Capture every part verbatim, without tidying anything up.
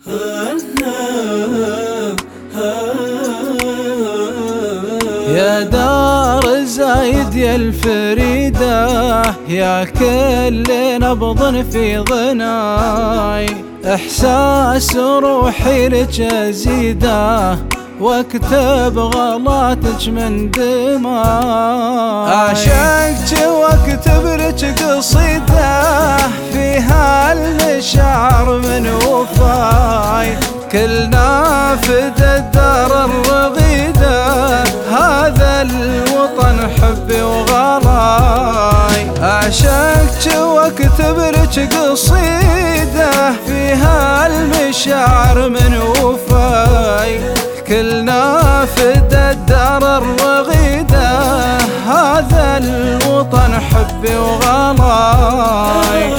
يا دار زايد يا الفريدة، يا كل نبض في ضناي، إحساس روحي لك أزيده واكتب غلاتك من دماي. أعشقك واكتب لك قصيدة فيها المشاعر من وفاي، كل نافذ الدار الرغيدة هذا الوطن حبي وغلاي. أعشقك واكتب لك قصيدة فيها المشاعر من وفاي، كل نافذ الدار الرغيدة هذا الوطن حبي وغلاي.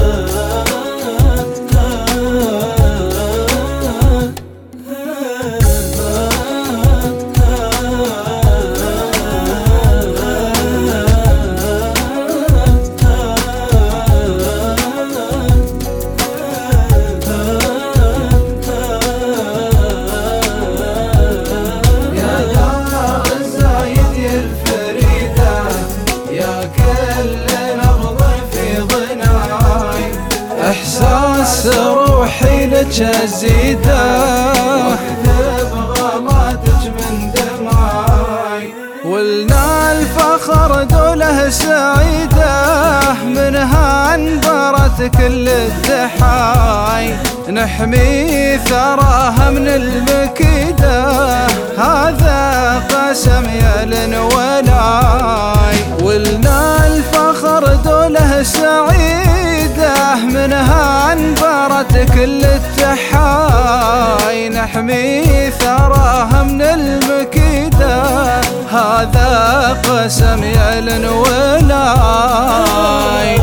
إحساس روحي لك أزيده واكتب غلاتك من دماي، ولنا الفخر دولة سعيدة منها انبرت كل الدحاي، نحمي ثراها من المكيدة هذا قسم يا الولاي. ولنا الفخر دولة سعيدة منها انبرت كل التحاي، نحمي ثراها من المكيدة هذا قسم يا الولاي.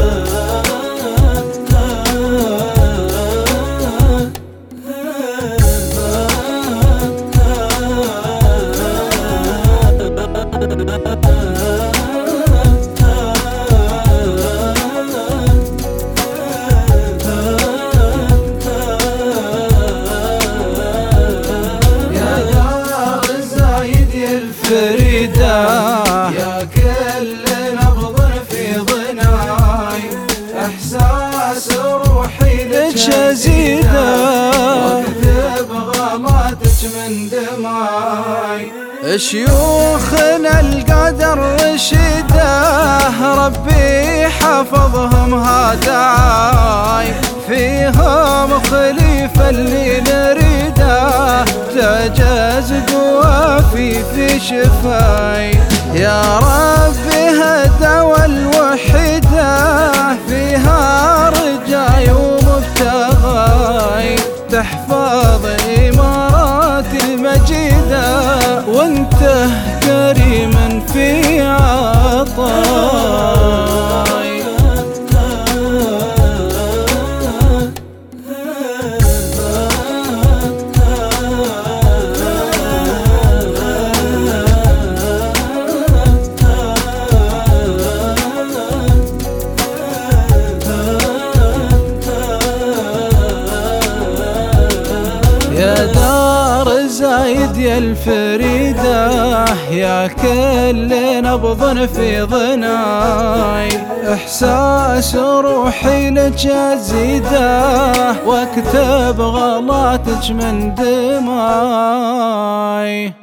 فريدة يا كل نبض في ضناي، إحساس روحي لك أزيده واكتب غلاتك من دماي. شيوخنا القدر رشده ربي حفظهم هداي، فيهم خليفة اللي نريده تعجز قوافي في شفاي. يا ربي هالدوا الوحيدة فيها رجاي ومبتغاي، تحفظ إمارات المجيدة وانت كريم في عطاي. يا دار زايد يا الفريدة، يا كل نبض في ضناي، إحساس روحي لك أزيده واكتب غلاتك من دماي.